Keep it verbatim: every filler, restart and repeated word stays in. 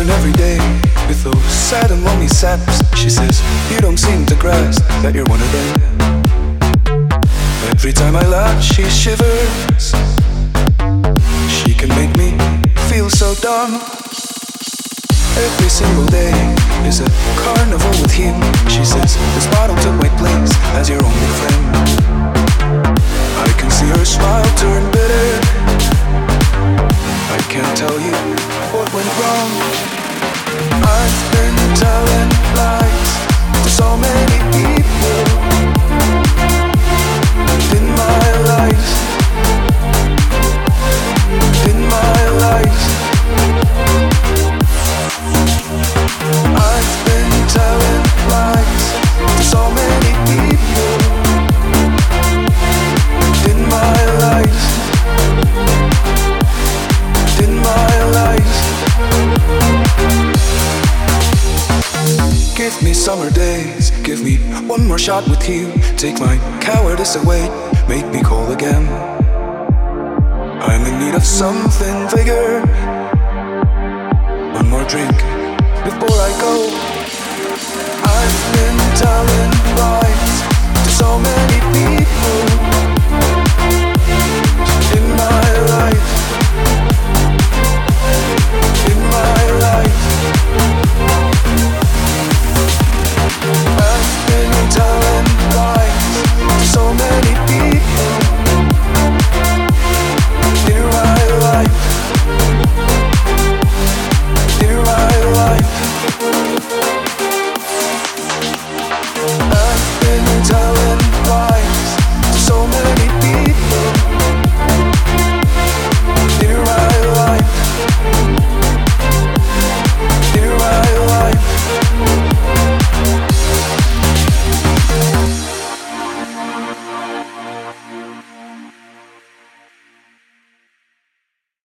turn every day with those sad and lonely saps. She says, you don't seem to grasp that you're one of them. Every time I laugh, she shivers. She can make me feel so dumb. Every single day is a carnival with you. She says, this bottle took my place as your only friend. I can see her smile turn bitter. I can't tell you what went wrong. I've been telling lies to so many people in my life, in my life. I've been telling lies to so many people in my life, in my life. Give me summer days, give me one more shot with you. Take my cowardice away, make me whole again. I'm in need of something bigger.